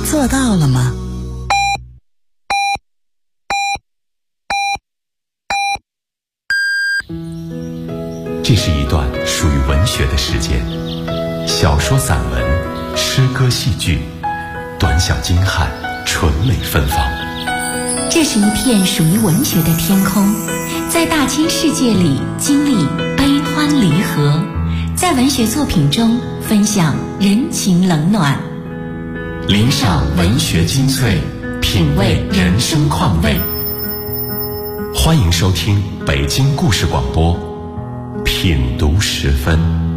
做到了吗？ 这是一段属于文学的时间，小说、散文、诗歌、戏剧，短小精悍，纯美芬芳。 这是一片属于文学的天空，在大千世界里经历悲欢离合，在文学作品中分享人情冷暖， 领赏文学精粹，品味人生况味。欢迎收听北京故事广播品读时分。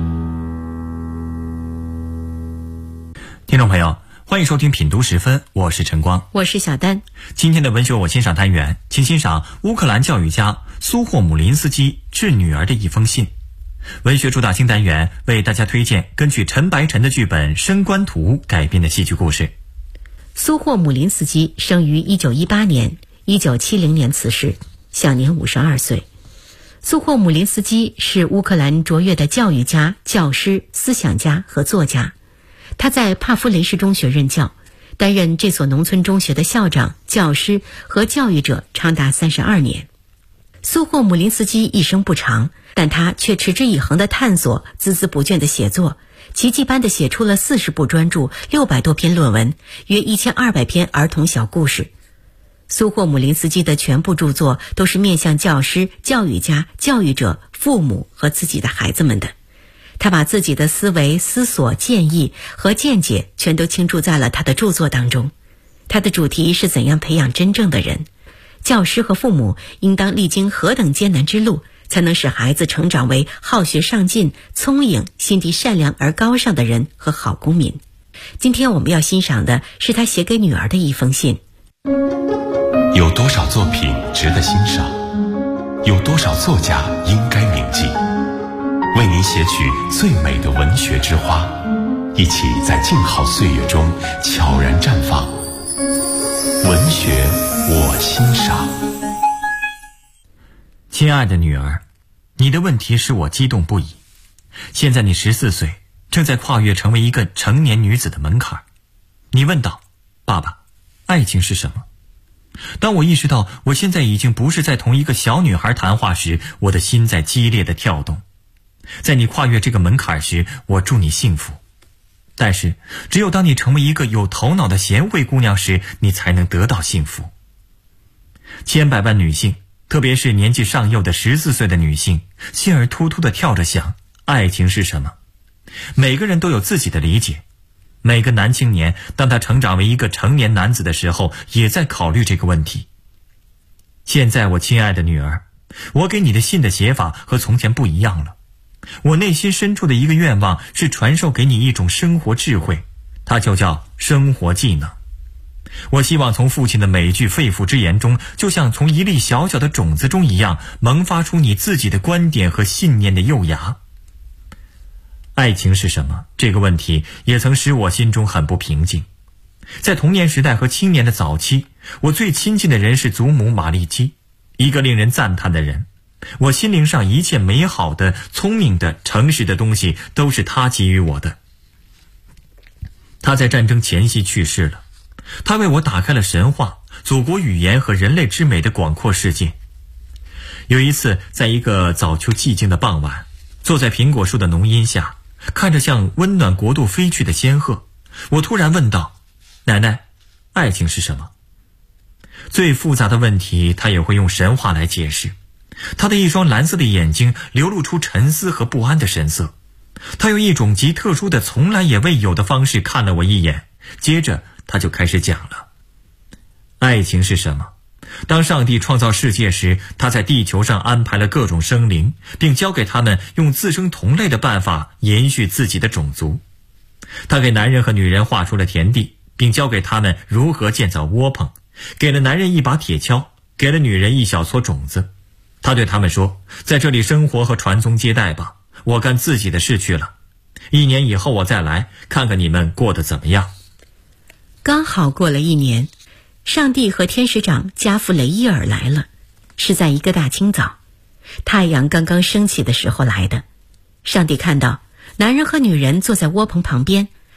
听众朋友，欢迎收听品读时分，我是晨光， 我是小丹。 今天的文学我欣赏单元，请欣赏乌克兰教育家苏霍姆林斯基致女儿的一封信。文学主打新单元为大家推荐根据陈白晨的剧本《升官图》改编的戏剧故事。 苏霍姆林斯基生于1918年，1970年辞世，享年52岁。苏霍姆林斯基是乌克兰卓越的教育家、教师、思想家和作家。他在帕夫雷市中学任教，担任这所农村中学的校长、教师和教育者长达32年。苏霍姆林斯基一生不长，但他却持之以恒地探索，孜孜不倦地写作，奇迹般地写出了40部专著、600多篇论文，约1200篇儿童小故事。苏霍姆林斯基的全部著作都是面向教师、教育家、教育者、父母和自己的孩子们的。他把自己的思维、思索、建议和见解全都倾注在了他的著作当中。他的主题是怎样培养真正的人，教师和父母应当历经何等艰难之路，才能使孩子成长为好学上进、聪颖、心地善良而高尚的人和好公民。今天我们要欣赏的是他写给女儿的一封信。 有多少作品值得欣赏？有多少作家应该铭记？为您写取最美的文学之花，一起在静好岁月中悄然绽放。文学我欣赏。 亲爱的女儿，你的问题使我激动不已。现在你14岁，正在跨越成为一个成年女子的门槛。你问道：爸爸，爱情是什么？当我意识到我现在已经不是在同一个小女孩谈话时，我的心在激烈的跳动。在你跨越这个门槛时，我祝你幸福。但是只有当你成为一个有头脑的贤惠姑娘时，你才能得到幸福。千百万女性，特别是年纪尚幼的14岁的女性，心儿突突地跳着想，爱情是什么？每个人都有自己的理解。每个男青年当他成长为一个成年男子的时候，也在考虑这个问题。现在我亲爱的女儿，我给你的信的写法和从前不一样了。我内心深处的一个愿望是传授给你一种生活智慧，它就叫生活技能。我希望从父亲的每句肺腑之言中，就像从一粒小小的种子中一样，萌发出你自己的观点和信念的幼芽。爱情是什么？这个问题也曾使我心中很不平静。在童年时代和青年的早期，我最亲近的人是祖母玛丽基，一个令人赞叹的人。我心灵上一切美好的、聪明的、诚实的东西都是他给予我的。他在战争前夕去世了，他为我打开了神话、祖国语言和人类之美的广阔世界。有一次，在一个早秋寂静的傍晚，坐在苹果树的浓荫下，看着向温暖国度飞去的仙鹤，我突然问道：奶奶，爱情是什么？最复杂的问题，他也会用神话来解释。他的一双蓝色的眼睛流露出沉思和不安的神色，他用一种极特殊的、从来也未有的方式看了我一眼，接着他就开始讲了。爱情是什么？当上帝创造世界时，他在地球上安排了各种生灵，并教给他们用自生同类的办法延续自己的种族。他给男人和女人画出了田地，并教给他们如何建造窝棚，给了男人一把铁锹，给了女人一小撮种子。他对他们说：在这里生活和传宗接代吧，我干自己的事去了。1年以后我再来，看看你们过得怎么样。 刚好过了1年，上帝和天使长加夫雷伊尔来了，是在一个大清早，太阳刚刚升起的时候来的。上帝看到男人和女人坐在窝棚旁边，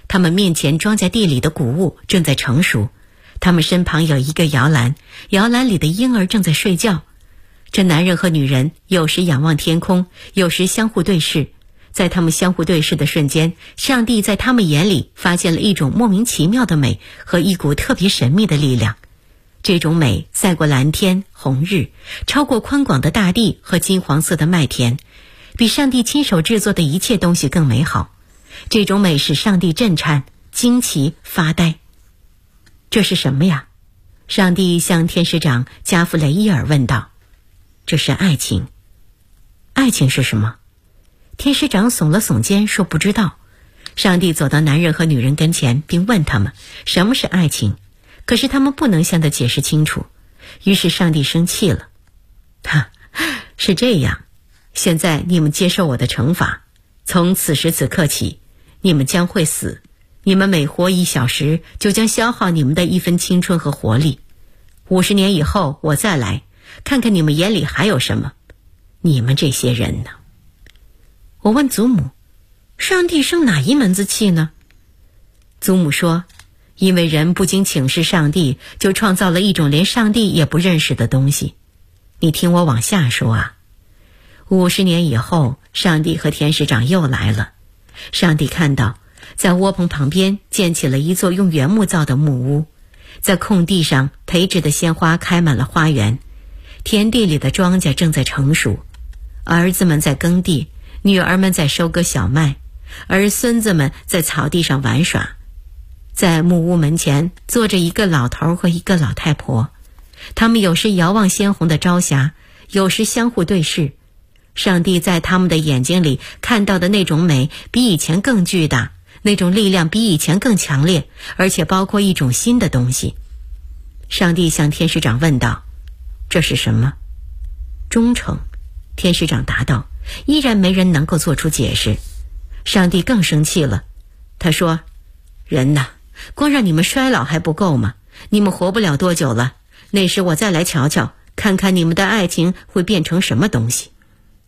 他们面前装在地里的谷物正在成熟，他们身旁有一个摇篮，摇篮里的婴儿正在睡觉。这男人和女人有时仰望天空，有时相互对视。在他们相互对视的瞬间，上帝在他们眼里发现了一种莫名其妙的美和一股特别神秘的力量。这种美赛过蓝天红日，超过宽广的大地和金黄色的麦田，比上帝亲手制作的一切东西更美好。这种美使上帝震颤、惊奇、发呆。这是什么呀？上帝向天使长加弗雷伊尔问道。这是爱情。爱情是什么？天使长耸了耸肩说不知道。上帝走到男人和女人跟前，并问他们什么是爱情，可是他们不能向他解释清楚。于是上帝生气了。是这样，现在你们接受我的惩罚，从此时此刻起，你们将会死。你们每活1小时，就将消耗你们的1分青春和活力。50年以后，我再来，看看你们眼里还有什么。你们这些人呢？我问祖母，上帝生哪一门子气呢？祖母说，因为人不经请示上帝，就创造了一种连上帝也不认识的东西。你听我往下说啊。50年以后，上帝和天使长又来了。上帝看到在窝棚旁边建起了一座用原木造的木屋，在空地上培植的鲜花开满了花园，田地里的庄稼正在成熟，儿子们在耕地，女儿们在收割小麦，而孙子们在草地上玩耍。在木屋门前坐着一个老头和一个老太婆，他们有时遥望鲜红的朝霞，有时相互对视。上帝在他们的眼睛里看到的那种美比以前更巨大，那种力量比以前更强烈，而且包括一种新的东西。上帝向天使长问道，这是什么？忠诚。天使长答道，依然没人能够做出解释。上帝更生气了，他说，人呐，光让你们衰老还不够吗？你们活不了多久了，那时我再来瞧瞧，看看你们的爱情会变成什么东西。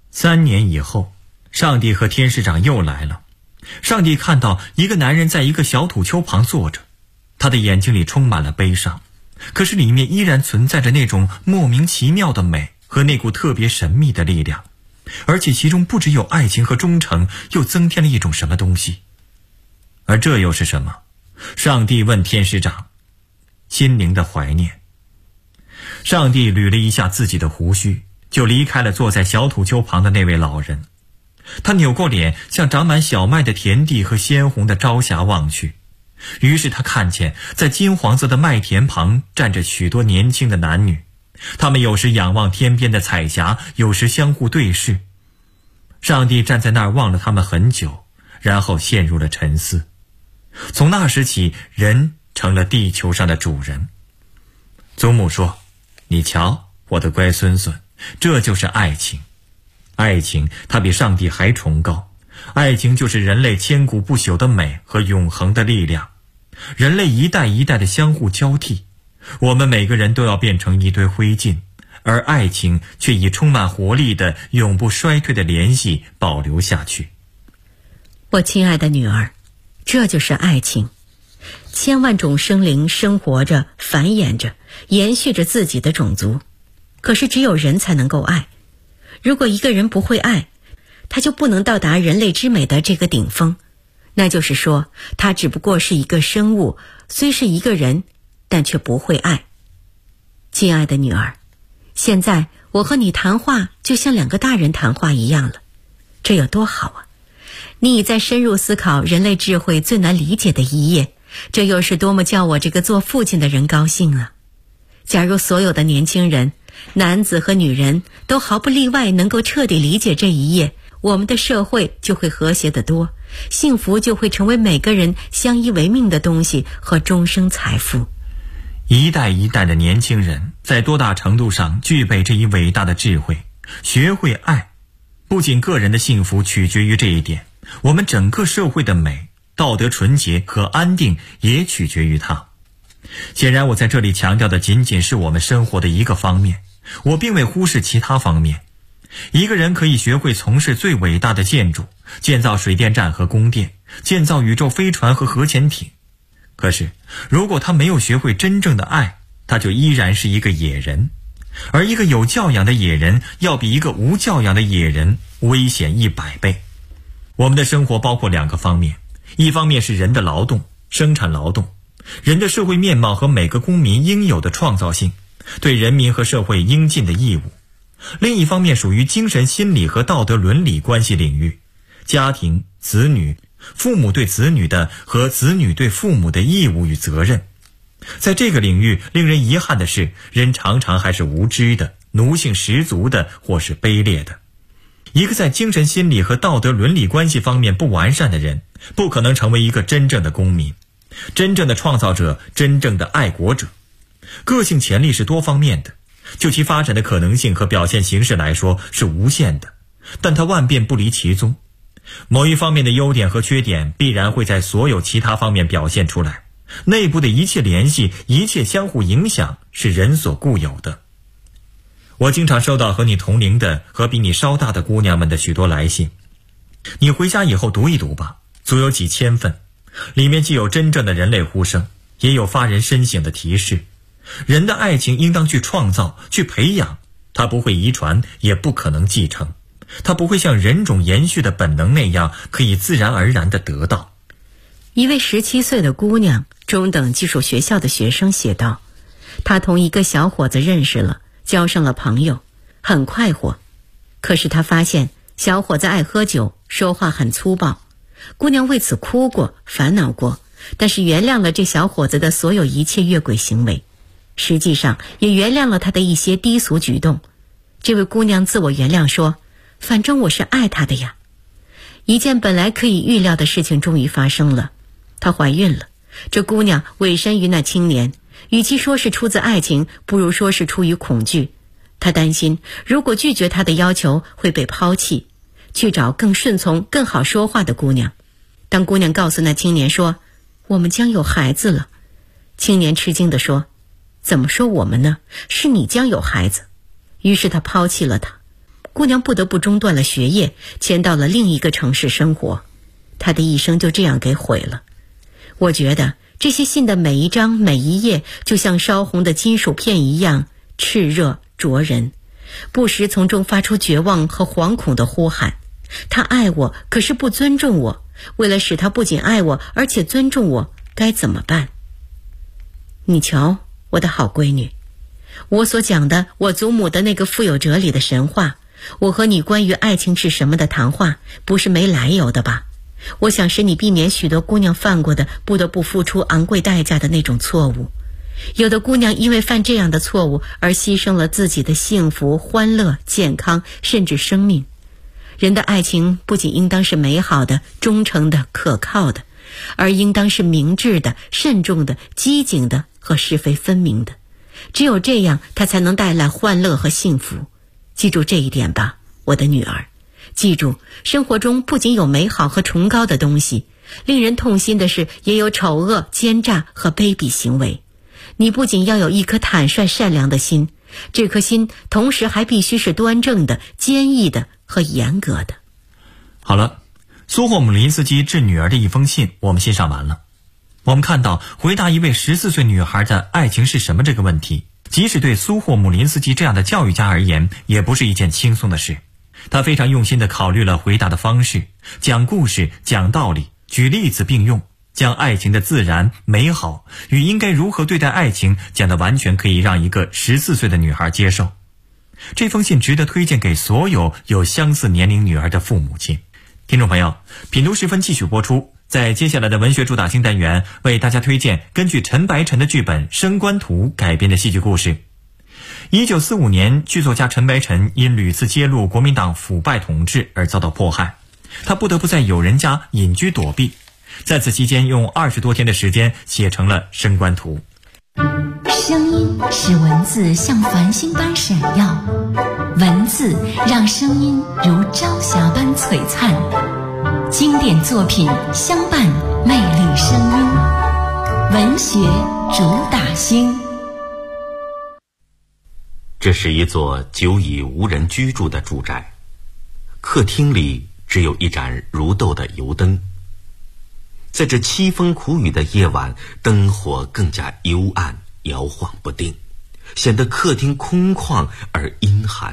3年以后，上帝和天使长又来了。上帝看到一个男人在一个小土丘旁坐着，他的眼睛里充满了悲伤，可是里面依然存在着那种莫名其妙的美和那股特别神秘的力量，而且其中不只有爱情和忠诚，又增添了一种什么东西。而这又是什么？上帝问天使长，心灵的怀念。上帝捋了一下自己的胡须，就离开了坐在小土丘旁的那位老人。他扭过脸，向长满小麦的田地和鲜红的朝霞望去。于是他看见在金黄色的麦田旁站着许多年轻的男女，他们有时仰望天边的彩霞，有时相互对视。上帝站在那儿望了他们很久，然后陷入了沉思。从那时起，人成了地球上的主人。祖母说，你瞧，我的乖孙孙，这就是爱情。爱情它比上帝还崇高，爱情就是人类千古不朽的美和永恒的力量。人类一代一代的相互交替，我们每个人都要变成一堆灰烬，而爱情却以充满活力的永不衰退的联系保留下去。 我亲爱的女儿，这就是爱情。千万种生灵生活着，繁衍着，延续着自己的种族。可是只有人才能够爱。如果一个人不会爱，他就不能到达人类之美的这个顶峰。那就是说，他只不过是一个生物，虽是一个人，但却不会爱。亲爱的女儿，现在我和你谈话就像2个大人谈话一样了，这有多好啊！你已在深入思考人类智慧最难理解的一页，这又是多么叫我这个做父亲的人高兴啊！假如所有的年轻人，男子和女人都毫不例外能够彻底理解这一页，我们的社会就会和谐得多，幸福就会成为每个人相依为命的东西和终生财富。 一代一代的年轻人在多大程度上具备这一伟大的智慧，学会爱。不仅个人的幸福取决于这一点，我们整个社会的美、道德纯洁和安定也取决于它。显然我在这里强调的仅仅是我们生活的一个方面，我并未忽视其他方面。一个人可以学会从事最伟大的建筑，建造水电站和宫殿， 建造宇宙飞船和核潜艇。可是如果他没有学会真正的爱，他就依然是一个野人。而一个有教养的野人要比一个无教养的野人危险100倍。我们的生活包括2个方面，一方面是人的劳动，生产劳动，人的社会面貌和每个公民应有的创造性，对人民和社会应尽的义务；另一方面属于精神心理和道德伦理关系领域，家庭、子女、父母对子女的和子女对父母的义务与责任。在这个领域，令人遗憾的是，人常常还是无知的、奴性十足的，或是卑劣的。一个在精神心理和道德伦理关系方面不完善的人，不可能成为一个真正的公民，真正的创造者，真正的爱国者。个性潜力是多方面的，就其发展的可能性和表现形式来说是无限的，但它万变不离其宗。某一方面的优点和缺点必然会在所有其他方面表现出来，内部的一切联系，一切相互影响是人所固有的。我经常收到和你同龄的和比你稍大的姑娘们的许多来信，你回家以后读一读吧，足有几千份，里面既有真正的人类呼声，也有发人深省的提示。人的爱情应当去创造，去培养，它不会遗传，也不可能继承，它不会像人种延续的本能那样可以自然而然地得到。 一位17岁的姑娘，中等技术学校的学生写道，她同一个小伙子认识了，交上了朋友，很快活。可是她发现小伙子爱喝酒，说话很粗暴。姑娘为此哭过，烦恼过，但是原谅了这小伙子的所有一切越轨行为，实际上也原谅了他的一些低俗举动。这位姑娘自我原谅说，反正我是爱他的呀。一件本来可以预料的事情终于发生了，她怀孕了。这姑娘委身于那青年，与其说是出自爱情，不如说是出于恐惧。她担心如果拒绝他的要求会被抛弃，去找更顺从更好说话的姑娘。当姑娘告诉那青年说，我们将有孩子了，青年吃惊地说，怎么说我们呢？是你将有孩子。于是他抛弃了她。姑娘不得不中断了学业，迁到了另一个城市生活。她的一生就这样给毁了。我觉得这些信的每一章每一页就像烧红的金属片一样炽热灼人，不时从中发出绝望和惶恐的呼喊。他爱我，可是不尊重我。为了使他不仅爱我，而且尊重我，该怎么办？你瞧，我的好闺女，我所讲的我祖母的那个富有哲理的神话，我和你关于爱情是什么的谈话，不是没来由的吧？我想使你避免许多姑娘犯过的不得不付出昂贵代价的那种错误。有的姑娘因为犯这样的错误而牺牲了自己的幸福、欢乐、健康，甚至生命。人的爱情不仅应当是美好的、忠诚的、可靠的，而应当是明智的、慎重的、机警的和是非分明的。只有这样，它才能带来欢乐和幸福。记住这一点吧，我的女儿。记住，生活中不仅有美好和崇高的东西，令人痛心的是，也有丑恶、奸诈和卑鄙行为。你不仅要有一颗坦率善良的心，这颗心同时还必须是端正的、坚毅的和严格的。 好了，苏霍姆林斯基致女儿的一封信我们欣赏完了。我们看到回答一位14岁女孩的爱情是什么这个问题，即使对苏霍姆林斯基这样的教育家而言，也不是一件轻松的事。他非常用心地考虑了回答的方式，讲故事、讲道理、举例子并用，将爱情的自然、美好与应该如何对待爱情讲得完全可以让一个14岁的女孩接受。这封信值得推荐给所有有相似年龄女儿的父母亲。听众朋友，品读时分继续播出，在接下来的文学主打星单元为大家推荐根据陈白尘的剧本《升官图》改编的戏剧故事。1945年，剧作家陈白尘因屡次揭露国民党腐败统治而遭到迫害，他不得不在友人家隐居躲避，在此期间用20多天的时间写成了《升官图》。 声音使文字像繁星般闪耀，文字让声音如朝霞般璀璨。经典作品相伴，魅力声音，文学主打星。 这是一座久已无人居住的住宅，客厅里只有一盏如豆的油灯， 在这凄风苦雨的夜晚，灯火更加幽暗，摇晃不定，显得客厅空旷而阴寒。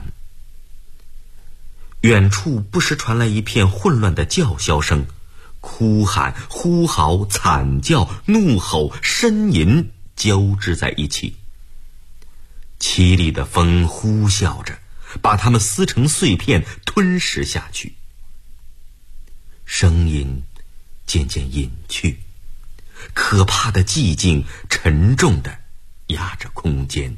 远处不时传来一片混乱的叫嚣声，哭喊、呼嚎、惨叫、怒吼、呻吟交织在一起。凄厉的风呼啸着，把它们撕成碎片，吞噬下去。声音渐渐隐去，可怕的寂静沉重地压着空间。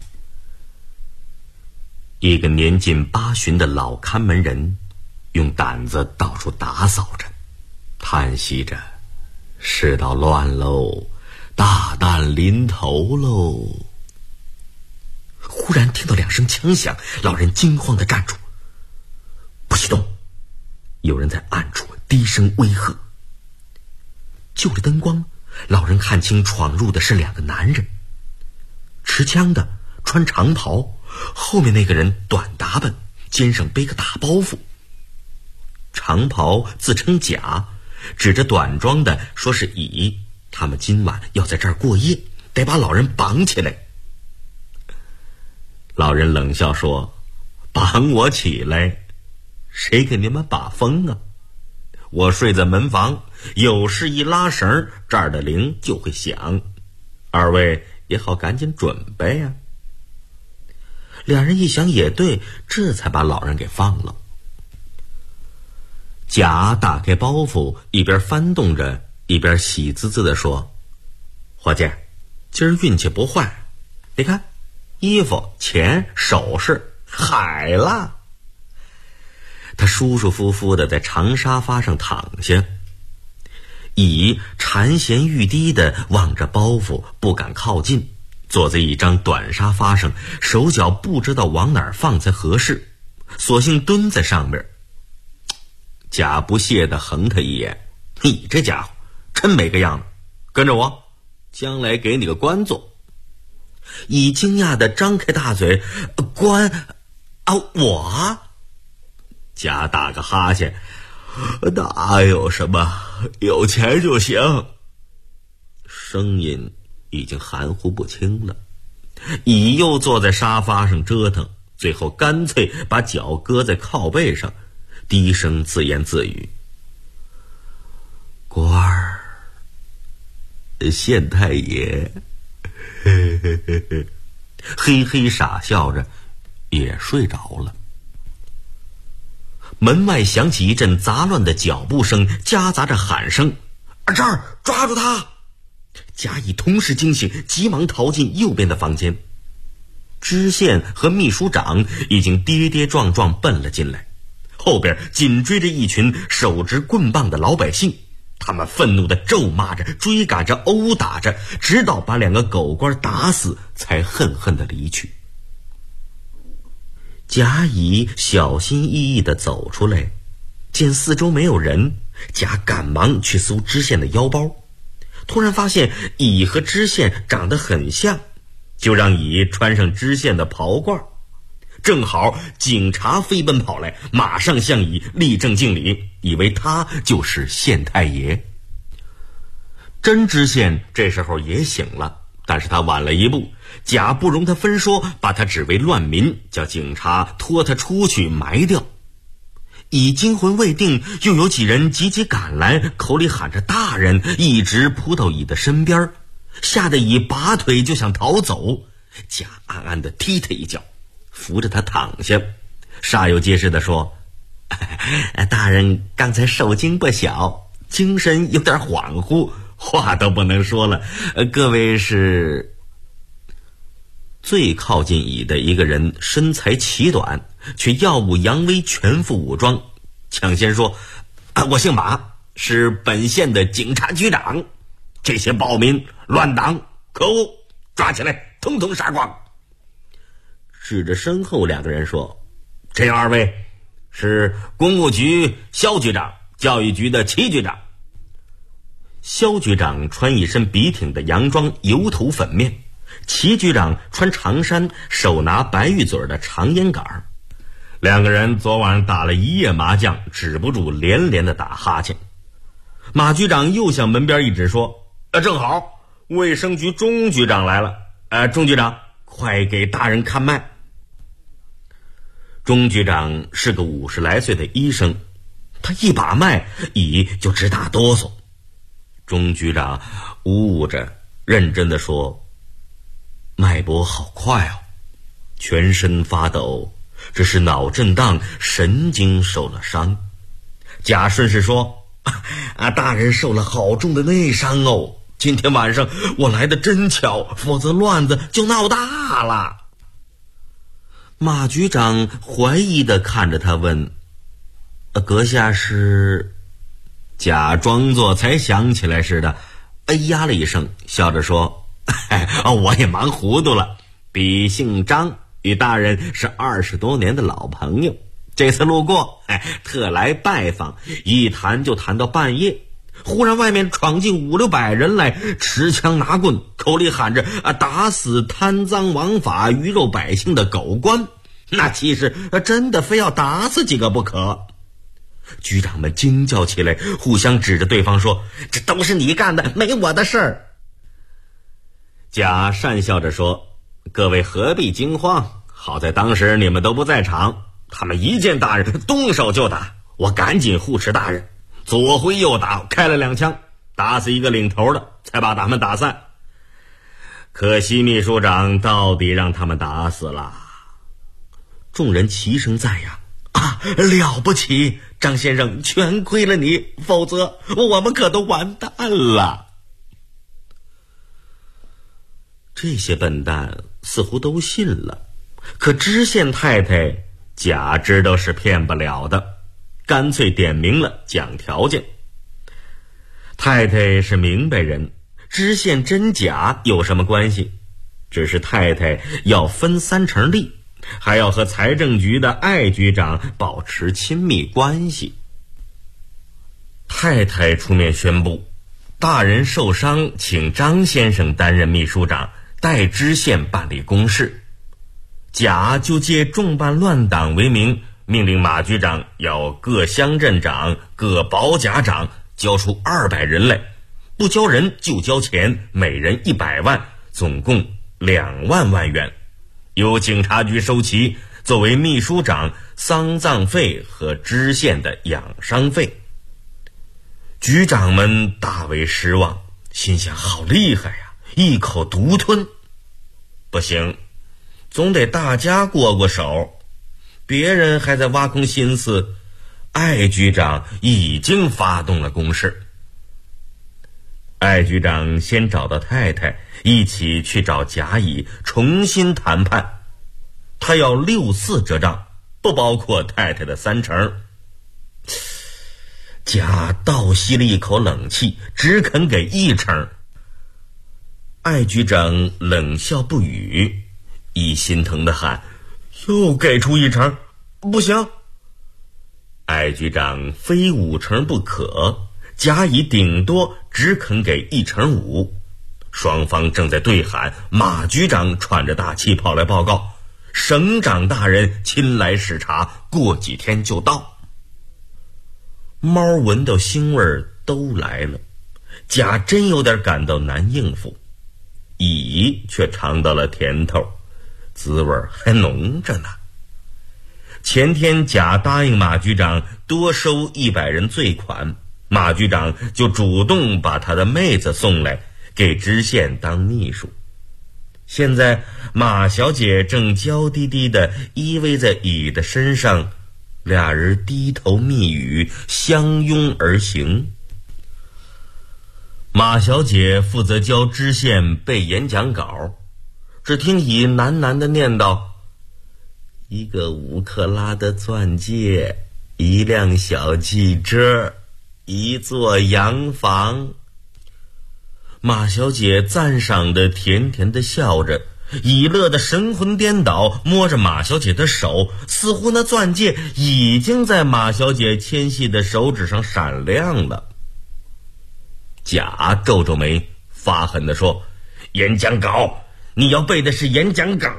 一个年近80的老看门人用掸子到处打扫着，叹息着：“世道乱喽，大难临头喽。”忽然听到2声枪响，老人惊慌地站住，不许动。有人在暗处低声威吓。就着灯光，老人看清闯入的是2个男人，持枪的穿长袍，后面那个人短打扮，肩上背个大包袱。长袍自称甲，指着短装的说是乙，他们今晚要在这儿过夜，得把老人绑起来。老人冷笑说：“绑我起来？谁给你们把风啊？我睡在门房，有事一拉绳，这儿的铃就会响，二位也好赶紧准备啊。”2人一想也对，这才把老人给放了。甲打开包袱，一边翻动着，一边喜滋滋地说：“伙计，今儿运气不坏，你看，衣服、钱、首饰海了。”他舒舒服服地在长沙发上躺下，乙馋涎欲滴地望着包袱，不敢靠近，坐在一张短沙发上，手脚不知道往哪儿放才合适，索性蹲在上面。甲不屑地横他一眼：“你这家伙真没个样子，跟着我，将来给你个官做。”乙惊讶地张开大嘴：“官啊，我？”甲打个哈欠：“哪有什么，有钱就行。”声音已经含糊不清了。乙又坐在沙发上折腾，最后干脆把脚搁在靠背上，低声自言自语：“官儿，县太爷。”嘿嘿傻笑着，也睡着了。门外响起一阵杂乱的脚步声，夹杂着喊声：“这儿，抓住他！”甲乙同时惊醒，急忙逃进右边的房间。知县和秘书长已经跌跌撞撞奔了进来，后边紧追着一群手执棍棒的老百姓，他们愤怒地咒骂着，追赶着，殴打着，直到把2个狗官打死，才恨恨地离去。甲乙小心翼翼地走出来，见四周没有人，甲赶忙去搜知县的腰包，突然发现乙和知县长得很像，就让乙穿上知县的袍褂。正好警察飞奔跑来，马上向乙立正敬礼，以为他就是县太爷。真知县这时候也醒了，但是他晚了一步，甲不容他分说，把他指为乱民，叫警察拖他出去埋掉。乙惊魂未定，又有几人急急赶来，口里喊着大人，一直扑到乙的身边，吓得乙拔腿就想逃走。甲暗暗地踢他一脚，扶着他躺下，煞有介事地说：“大人刚才受惊不小，精神有点恍惚，话都不能说了。各位是？”最靠近乙的一个人身材奇短，却耀武扬威，全副武装，抢先说：“我姓马，是本县的警察局长。这些暴民乱党，可恶，抓起来，统统杀光。”指着身后2个人说：“这2位是公务局肖局长，教育局的齐局长。”肖局长穿一身笔挺的洋装，油头粉面；齐局长穿长衫，手拿白玉嘴的长烟杆。2个人昨晚上打了一夜麻将，止不住连连的打哈欠。 马局长又向门边一指说：正好卫生局钟局长来了，钟局长快给大人看脉。钟局长是个50来岁的医生，他一把脉乙就直打哆嗦。钟局长呜呜着认真地说：脉搏好快哦，全身发抖，这是脑震荡，神经受了伤。贾顺是说：大人受了好重的内伤哦，今天晚上我来的真巧，否则乱子就闹大了。马局长怀疑地看着他问：阁下是？贾装作才想起来似的哎呀了一声，笑着说：我也忙糊涂了，笔姓张，与大人是20多年的老朋友，这次路过特来拜访，一谈就谈到半夜。忽然外面闯进5、600人来，持枪拿棍，口里喊着打死贪赃枉法鱼肉百姓的狗官，那气势真的非要打死几个不可。局长们惊叫起来，互相指着对方说：这都是你干的，没我的事儿。贾讪笑着说：各位何必惊慌，好在当时你们都不在场，他们一见大人动手就打，我赶紧护持大人，左挥右打，开了2枪，打死一个领头的，才把他们打散。可惜秘书长到底让他们打死了。众人齐声赞扬：了不起，张先生，全亏了你，否则我们可都完蛋了。这些笨蛋似乎都信了，可知县太太贾知道是骗不了的，干脆点明了讲条件。太太是明白人，知县真假有什么关系？只是太太要分3成利，还要和财政局的艾局长保持亲密关系。太太出面宣布，大人受伤，请张先生担任秘书长，代知县办理公事。贾就借重办乱党为名，命令马局长要各乡镇长、各保甲长交出200人来，不交人就交钱，每人100万，总共2万万元，由警察局收齐，作为秘书长丧葬费和知县的养伤费。局长们大为失望，心想好厉害呀，一口独吞。不行，总得大家过过手。别人还在挖空心思，艾局长已经发动了攻势。艾局长先找到太太，一起去找甲乙重新谈判。他要6-4折账，不包括太太的3成。甲倒吸了一口冷气，只肯给1成。艾局长冷笑不语，一心疼地喊：又给出1成，不行。艾局长非5成不可，甲乙顶多只肯给1成5。双方正在对喊，马局长喘着大气跑来报告：省长大人亲来视察，过几天就到。猫闻到腥味都来了，甲真有点感到难应付，乙却尝到了甜头，滋味还浓着呢。前天甲答应马局长多收100人罪款，马局长就主动把他的妹子送来给知县当秘书。现在马小姐正娇滴滴地依偎在乙的身上，俩人低头密语，相拥而行。马小姐负责教知县背演讲稿，只听乙喃喃地念叨：1个5克拉的钻戒，1辆小汽车，1座洋房。马小姐赞赏的甜甜的笑着，乙乐得神魂颠倒，摸着马小姐的手，似乎那钻戒已经在马小姐纤细的手指上闪亮了。甲皱皱眉，发狠地说：演讲稿，你要背的是演讲稿。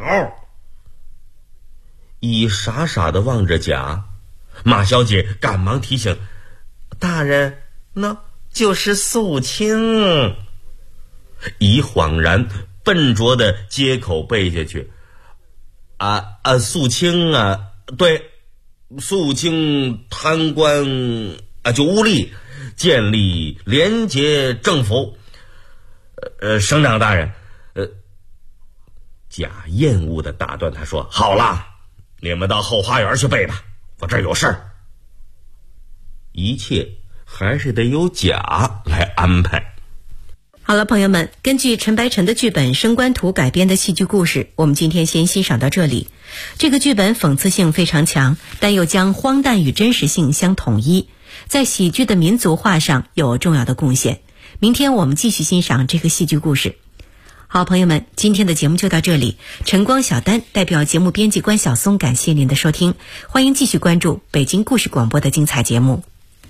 乙傻傻地望着甲，马小姐赶忙提醒：大人，那就是肃清。乙恍然，笨拙的接口背下去。肃清啊，对，肃清贪官就污吏，建立廉洁政府。省长大人，甲厌恶的打断他说：“好了，你们到后花园去背吧，我这儿有事儿。”一切还是得由甲来安排。 好了，朋友们，根据陈白尘的剧本《升官图》改编的戏剧故事，我们今天先欣赏到这里。这个剧本讽刺性非常强，但又将荒诞与真实性相统一，在喜剧的民族化上有重要的贡献。明天我们继续欣赏这个戏剧故事。好，朋友们，今天的节目就到这里。晨光小丹代表节目编辑关晓松，感谢您的收听，欢迎继续关注北京故事广播的精彩节目。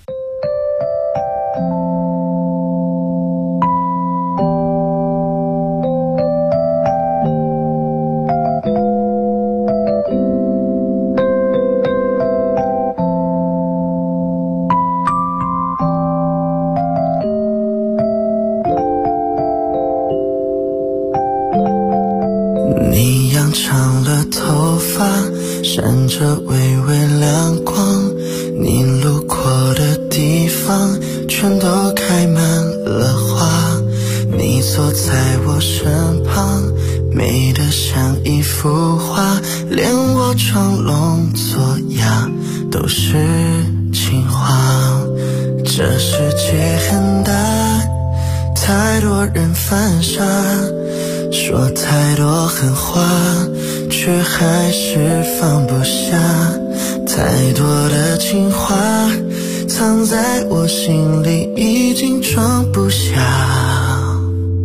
闪着微微亮光，你路过的地方全都开满了花，你坐在我身旁，美得像一幅画，连我装聋作哑都是情话。这世界很大，太多人犯傻，说太多狠话，却还是放不下，太多的情话藏在我心里已经装不下，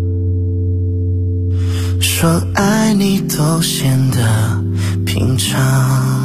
说爱你都显得平常。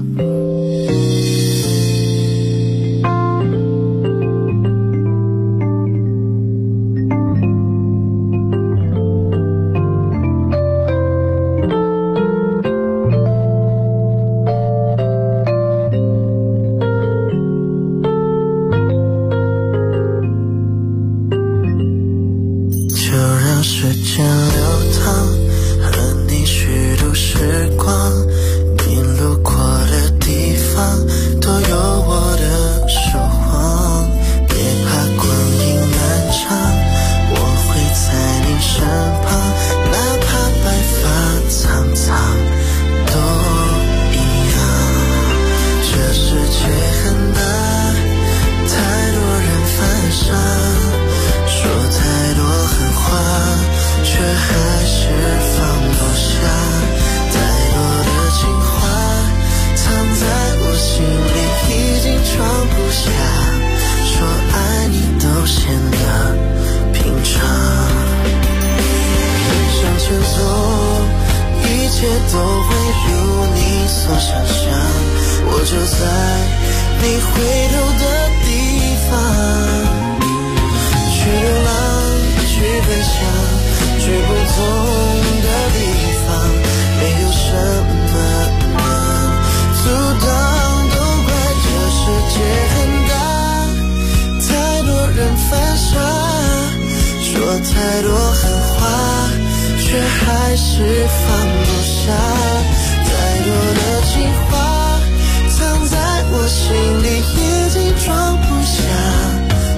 都会如你所想象，我就在你回头的地方，去流浪，去分享，去不同的地方，没有什么能阻挡，都怪这世界很大，太多人犯傻，说太多狠话，却还是放不下，太多的情话藏在我心里已经装不